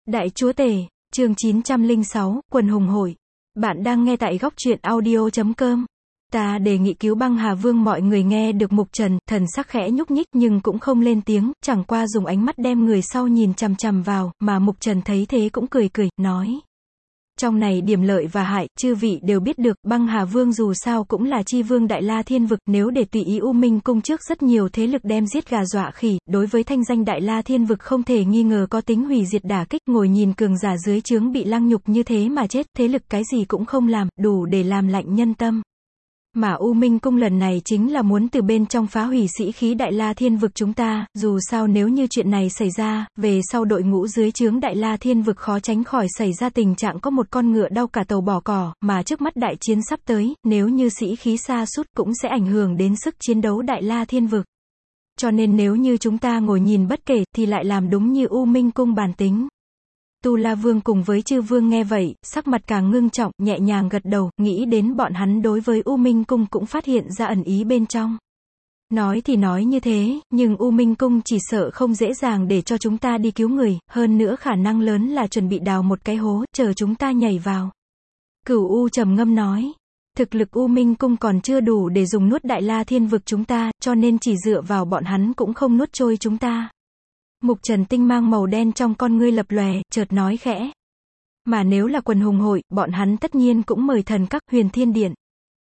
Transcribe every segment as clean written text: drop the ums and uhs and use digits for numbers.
Đại Chúa Tể, chương 906, quần hùng hội. Bạn đang nghe tại góc truyện audio.com. Ta đề nghị cứu băng Hà Vương. Mọi người nghe được Mục Trần, thần sắc khẽ nhúc nhích nhưng cũng không lên tiếng, chẳng qua dùng ánh mắt đem người sau nhìn chằm chằm vào, mà Mục Trần thấy thế cũng cười cười, nói. Trong này điểm lợi và hại, chư vị đều biết được, băng Hà Vương dù sao cũng là chi vương Đại La Thiên Vực, nếu để tùy ý U Minh Cung trước rất nhiều thế lực đem giết gà dọa khỉ, đối với thanh danh Đại La Thiên Vực không thể nghi ngờ có tính hủy diệt đả kích, ngồi nhìn cường giả dưới trướng bị lăng nhục như thế mà chết, thế lực cái gì cũng không làm, đủ để làm lạnh nhân tâm. Mà U Minh Cung lần này chính là muốn từ bên trong phá hủy sĩ khí Đại La Thiên Vực chúng ta, dù sao nếu như chuyện này xảy ra, về sau đội ngũ dưới trướng Đại La Thiên Vực khó tránh khỏi xảy ra tình trạng có một con ngựa đau cả tàu bỏ cỏ, mà trước mắt đại chiến sắp tới, nếu như sĩ khí sa sút cũng sẽ ảnh hưởng đến sức chiến đấu Đại La Thiên Vực. Cho nên nếu như chúng ta ngồi nhìn bất kể, thì lại làm đúng như U Minh Cung bản tính. Tu La Vương cùng với chư vương nghe vậy, sắc mặt càng ngưng trọng, nhẹ nhàng gật đầu, nghĩ đến bọn hắn đối với U Minh Cung cũng phát hiện ra ẩn ý bên trong. Nói thì nói như thế, nhưng U Minh Cung chỉ sợ không dễ dàng để cho chúng ta đi cứu người, hơn nữa khả năng lớn là chuẩn bị đào một cái hố, chờ chúng ta nhảy vào. Cửu U trầm ngâm nói, thực lực U Minh Cung còn chưa đủ để dùng nuốt Đại La Thiên Vực chúng ta, cho nên chỉ dựa vào bọn hắn cũng không nuốt trôi chúng ta. Mục Trần tinh mang màu đen trong con ngươi lập lòe, chợt nói khẽ. Mà nếu là quần hùng hội, bọn hắn tất nhiên cũng mời thần các Huyền Thiên Điện.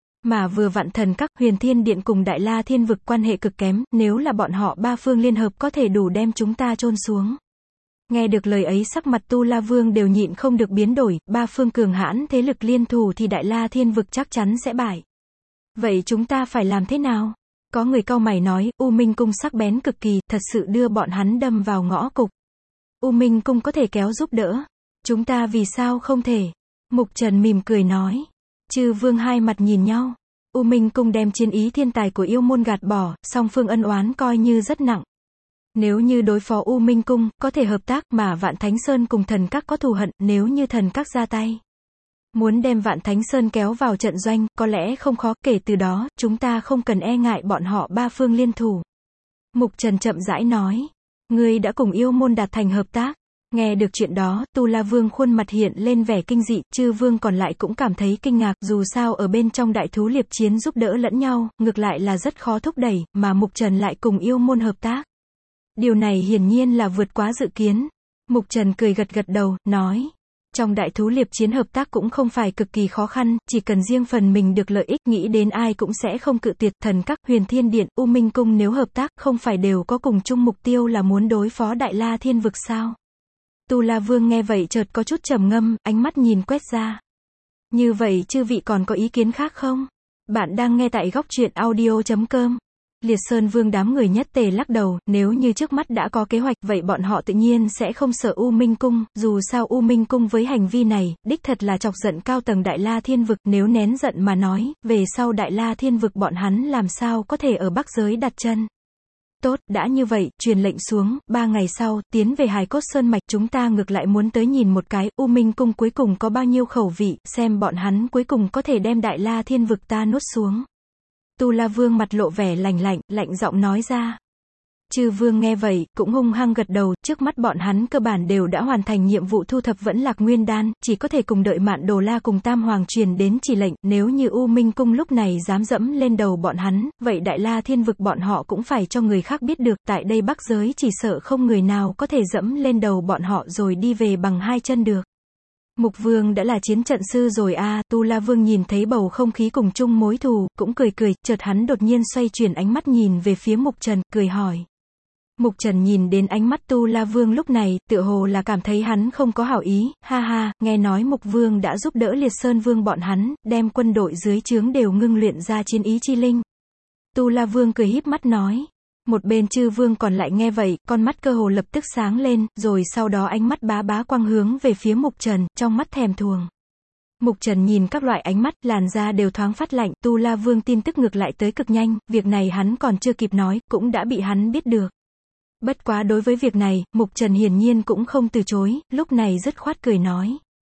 Mà vừa vặn thần các Huyền Thiên Điện cùng Đại La Thiên Vực quan hệ cực kém, nếu là bọn họ ba phương liên hợp có thể đủ đem chúng ta chôn xuống. Nghe được lời ấy sắc mặt Tu La Vương đều nhịn không được biến đổi, ba phương cường hãn thế lực liên thủ thì Đại La Thiên Vực chắc chắn sẽ bại. Vậy chúng ta phải làm thế nào? Có người cau mày nói, U Minh Cung sắc bén cực kỳ, thật sự đưa bọn hắn đâm vào ngõ cụt. U Minh Cung có thể kéo giúp đỡ. Chúng ta vì sao không thể? Mục Trần mỉm cười nói. Chư vương hai mặt nhìn nhau. U Minh Cung đem chiến ý thiên tài của yêu môn gạt bỏ, song phương ân oán coi như rất nặng. Nếu như đối phó U Minh Cung, có thể hợp tác, mà Vạn Thánh Sơn cùng thần các có thù hận, nếu như thần các ra tay. Muốn đem Vạn Thánh Sơn kéo vào trận doanh, có lẽ không khó, kể từ đó, chúng ta không cần e ngại bọn họ ba phương liên thủ. Mục Trần chậm rãi nói, ngươi đã cùng yêu môn đạt thành hợp tác. Nghe được chuyện đó, Tu La Vương khuôn mặt hiện lên vẻ kinh dị, chư vương còn lại cũng cảm thấy kinh ngạc, dù sao ở bên trong đại thú liệp chiến giúp đỡ lẫn nhau, ngược lại là rất khó thúc đẩy, mà Mục Trần lại cùng yêu môn hợp tác. Điều này hiển nhiên là vượt quá dự kiến. Mục Trần cười gật gật đầu, nói. Trong đại thú liệp chiến hợp tác cũng không phải cực kỳ khó khăn, chỉ cần riêng phần mình được lợi ích, nghĩ đến ai cũng sẽ không cự tuyệt. Thần các, Huyền Thiên Điện, U Minh Cung nếu hợp tác, không phải đều có cùng chung mục tiêu là muốn đối phó Đại La Thiên Vực sao? Tu La Vương nghe vậy chợt có chút trầm ngâm, ánh mắt nhìn quét ra. Như vậy chư vị còn có ý kiến khác không? Bạn đang nghe tại góc truyện audio.com. Liệt Sơn Vương đám người nhất tề lắc đầu, nếu như trước mắt đã có kế hoạch, vậy bọn họ tự nhiên sẽ không sợ U Minh Cung, dù sao U Minh Cung với hành vi này, đích thật là chọc giận cao tầng Đại La Thiên Vực, nếu nén giận mà nói, về sau Đại La Thiên Vực bọn hắn làm sao có thể ở Bắc giới đặt chân. Tốt, đã như vậy, truyền lệnh xuống, 3 ngày sau, tiến về Hải Cốt Sơn Mạch, chúng ta ngược lại muốn tới nhìn một cái, U Minh Cung cuối cùng có bao nhiêu khẩu vị, xem bọn hắn cuối cùng có thể đem Đại La Thiên Vực ta nuốt xuống. Tu La Vương mặt lộ vẻ lạnh giọng nói ra. Chư vương nghe vậy, cũng hung hăng gật đầu, trước mắt bọn hắn cơ bản đều đã hoàn thành nhiệm vụ thu thập vẫn Lạc Nguyên Đan, chỉ có thể cùng đợi Mạn Đồ La cùng Tam Hoàng truyền đến chỉ lệnh, nếu như U Minh Cung lúc này dám dẫm lên đầu bọn hắn, vậy Đại La Thiên Vực bọn họ cũng phải cho người khác biết được, tại đây Bắc giới chỉ sợ không người nào có thể dẫm lên đầu bọn họ rồi đi về bằng hai chân được. Mục Vương đã là chiến trận sư rồi à, Tu La Vương nhìn thấy bầu không khí cùng chung mối thù, cũng cười, chợt hắn đột nhiên xoay chuyển ánh mắt nhìn về phía Mục Trần, cười hỏi. Mục Trần nhìn đến ánh mắt Tu La Vương lúc này, tựa hồ là cảm thấy hắn không có hảo ý, ha ha, nghe nói Mục Vương đã giúp đỡ Liệt Sơn Vương bọn hắn, đem quân đội dưới trướng đều ngưng luyện ra chiến ý chi linh. Tu La Vương cười híp mắt nói. Một bên chư vương còn lại nghe vậy, con mắt cơ hồ lập tức sáng lên, rồi sau đó ánh mắt bá quang hướng về phía Mục Trần, trong mắt thèm thuồng. Mục Trần nhìn các loại ánh mắt, làn da đều thoáng phát lạnh, Tu La Vương tin tức ngược lại tới cực nhanh, việc này hắn còn chưa kịp nói, cũng đã bị hắn biết được. Bất quá đối với việc này, Mục Trần hiển nhiên cũng không từ chối, lúc này dứt khoát cười nói.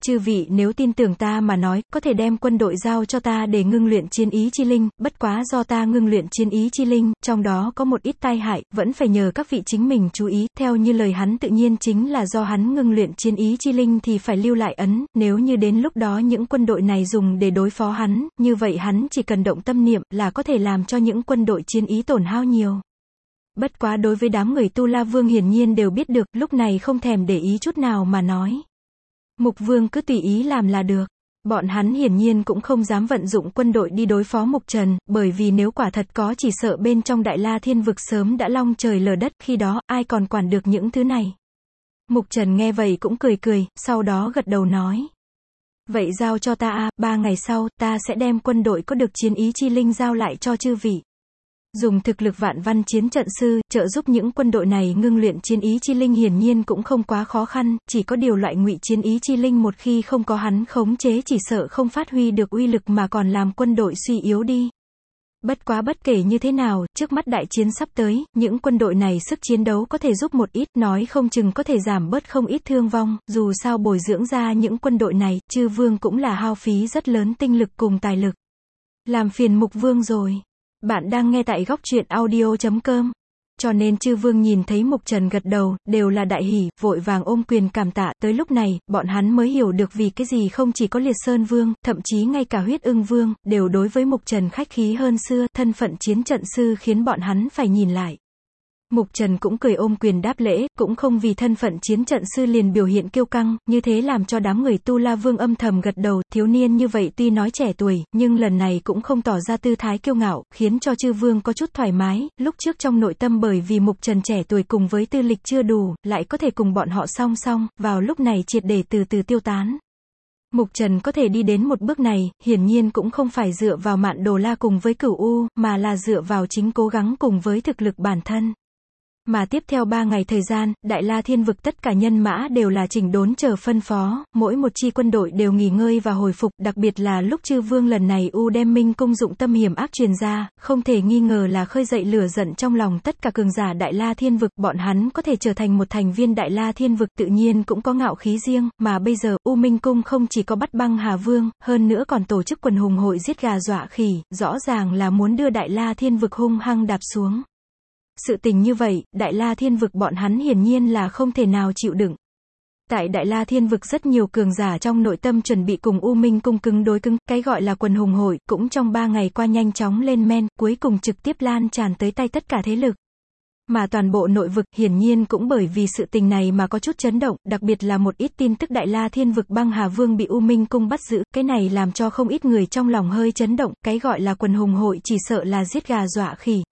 Chư vị nếu tin tưởng ta mà nói, có thể đem quân đội giao cho ta để ngưng luyện chiến ý chi linh, bất quá do ta ngưng luyện chiến ý chi linh, trong đó có một ít tai hại, vẫn phải nhờ các vị chính mình chú ý, theo như lời hắn tự nhiên chính là do hắn ngưng luyện chiến ý chi linh thì phải lưu lại ấn, nếu như đến lúc đó những quân đội này dùng để đối phó hắn, như vậy hắn chỉ cần động tâm niệm là có thể làm cho những quân đội chiến ý tổn hao nhiều. Bất quá đối với đám người Tu La Vương hiển nhiên đều biết được, lúc này không thèm để ý chút nào mà nói. Mục Vương cứ tùy ý làm là được. Bọn hắn hiển nhiên cũng không dám vận dụng quân đội đi đối phó Mục Trần, bởi vì nếu quả thật có chỉ sợ bên trong Đại La Thiên Vực sớm đã long trời lở đất, khi đó ai còn quản được những thứ này. Mục Trần nghe vậy cũng cười cười, sau đó gật đầu nói. Vậy giao cho ta 3 ngày sau, ta sẽ đem quân đội có được chiến ý chi linh giao lại cho chư vị. Dùng thực lực vạn văn chiến trận sư, trợ giúp những quân đội này ngưng luyện chiến ý chi linh hiển nhiên cũng không quá khó khăn, chỉ có điều loại ngụy chiến ý chi linh một khi không có hắn khống chế chỉ sợ không phát huy được uy lực mà còn làm quân đội suy yếu đi. Bất quá bất kể như thế nào, trước mắt đại chiến sắp tới, những quân đội này sức chiến đấu có thể giúp một ít, nói không chừng có thể giảm bớt không ít thương vong, dù sao bồi dưỡng ra những quân đội này, chư vương cũng là hao phí rất lớn tinh lực cùng tài lực. Làm phiền Mục Vương rồi. Bạn đang nghe tại góc truyện audio.com. Cho nên chư vương nhìn thấy Mục Trần gật đầu, đều là đại hỉ, vội vàng ôm quyền cảm tạ, tới lúc này, bọn hắn mới hiểu được vì cái gì không chỉ có Liệt Sơn Vương, thậm chí ngay cả Huyết Ưng Vương, đều đối với Mục Trần khách khí hơn xưa, thân phận chiến trận sư khiến bọn hắn phải nhìn lại. Mục Trần cũng cười ôm quyền đáp lễ, cũng không vì thân phận chiến trận sư liền biểu hiện kiêu căng, như thế làm cho đám người Tu La Vương âm thầm gật đầu, thiếu niên như vậy tuy nói trẻ tuổi, nhưng lần này cũng không tỏ ra tư thái kiêu ngạo, khiến cho chư vương có chút thoải mái, lúc trước trong nội tâm bởi vì Mục Trần trẻ tuổi cùng với tư lịch chưa đủ, lại có thể cùng bọn họ song song, vào lúc này triệt để từ từ tiêu tán. Mục Trần có thể đi đến một bước này, hiển nhiên cũng không phải dựa vào Mạn Đồ La cùng với Cửu U, mà là dựa vào chính cố gắng cùng với thực lực bản thân. Mà tiếp theo 3 ngày thời gian, Đại La Thiên Vực tất cả nhân mã đều là chỉnh đốn chờ phân phó, mỗi một chi quân đội đều nghỉ ngơi và hồi phục, đặc biệt là lúc chư vương lần này đem Minh Cung dụng tâm hiểm ác truyền ra, không thể nghi ngờ là khơi dậy lửa giận trong lòng tất cả cường giả Đại La Thiên Vực, bọn hắn có thể trở thành một thành viên Đại La Thiên Vực tự nhiên cũng có ngạo khí riêng, mà bây giờ, Minh Cung không chỉ có bắt băng Hà Vương, hơn nữa còn tổ chức quần hùng hội giết gà dọa khỉ, rõ ràng là muốn đưa Đại La Thiên Vực hung hăng đạp xuống. Sự tình như vậy, Đại La Thiên Vực bọn hắn hiển nhiên là không thể nào chịu đựng. Tại Đại La Thiên Vực rất nhiều cường giả trong nội tâm chuẩn bị cùng Minh Cung cứng đối cứng, cái gọi là quần hùng hội, cũng trong 3 ngày qua nhanh chóng lên men, cuối cùng trực tiếp lan tràn tới tay tất cả thế lực. Mà toàn bộ nội vực hiển nhiên cũng bởi vì sự tình này mà có chút chấn động, đặc biệt là một ít tin tức Đại La Thiên Vực băng Hà Vương bị Minh Cung bắt giữ, cái này làm cho không ít người trong lòng hơi chấn động, cái gọi là quần hùng hội chỉ sợ là giết gà dọa khỉ,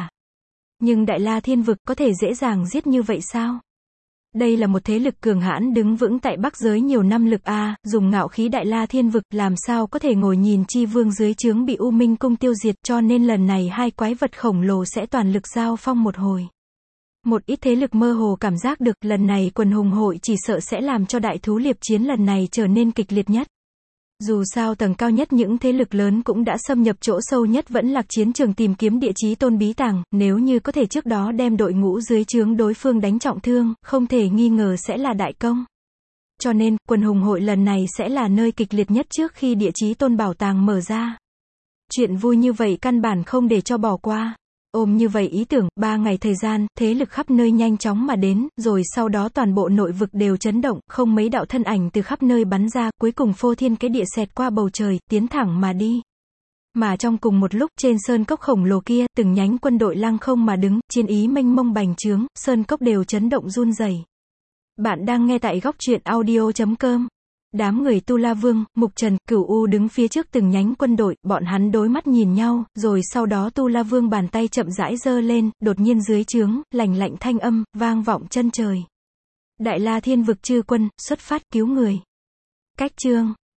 nhưng Đại La Thiên Vực có thể dễ dàng giết như vậy sao? Đây là một thế lực cường hãn đứng vững tại Bắc giới nhiều năm lực dùng ngạo khí Đại La Thiên Vực, làm sao có thể ngồi nhìn chi vương dưới trướng bị Minh Cung tiêu diệt, cho nên lần này hai quái vật khổng lồ sẽ toàn lực giao phong một hồi. Một ít thế lực mơ hồ cảm giác được, lần này quần hùng hội chỉ sợ sẽ làm cho đại thú liệp chiến lần này trở nên kịch liệt nhất. Dù sao tầng cao nhất những thế lực lớn cũng đã xâm nhập chỗ sâu nhất vẫn lạc chiến trường tìm kiếm địa chí tôn bí tàng, nếu như có thể trước đó đem đội ngũ dưới trướng đối phương đánh trọng thương, không thể nghi ngờ sẽ là đại công. Cho nên, quần hùng hội lần này sẽ là nơi kịch liệt nhất trước khi địa chí tôn bảo tàng mở ra. Chuyện vui như vậy căn bản không để cho bỏ qua. Ôm như vậy ý tưởng, 3 ngày thời gian, thế lực khắp nơi nhanh chóng mà đến, rồi sau đó toàn bộ nội vực đều chấn động, không mấy đạo thân ảnh từ khắp nơi bắn ra, cuối cùng phô thiên cái địa xẹt qua bầu trời, tiến thẳng mà đi. Mà trong cùng một lúc, trên sơn cốc khổng lồ kia, từng nhánh quân đội lăng không mà đứng, chiến ý mênh mông bành trướng, sơn cốc đều chấn động run rẩy. Bạn đang nghe tại góc truyện audio.com. Đám người Tu La Vương, Mục Trần, Cửu U đứng phía trước từng nhánh quân đội, bọn hắn đối mắt nhìn nhau, rồi sau đó Tu La Vương bàn tay chậm rãi giơ lên, đột nhiên dưới trướng, lạnh lạnh thanh âm, vang vọng chân trời. Đại La Thiên Vực chư quân, xuất phát cứu người. Cách chương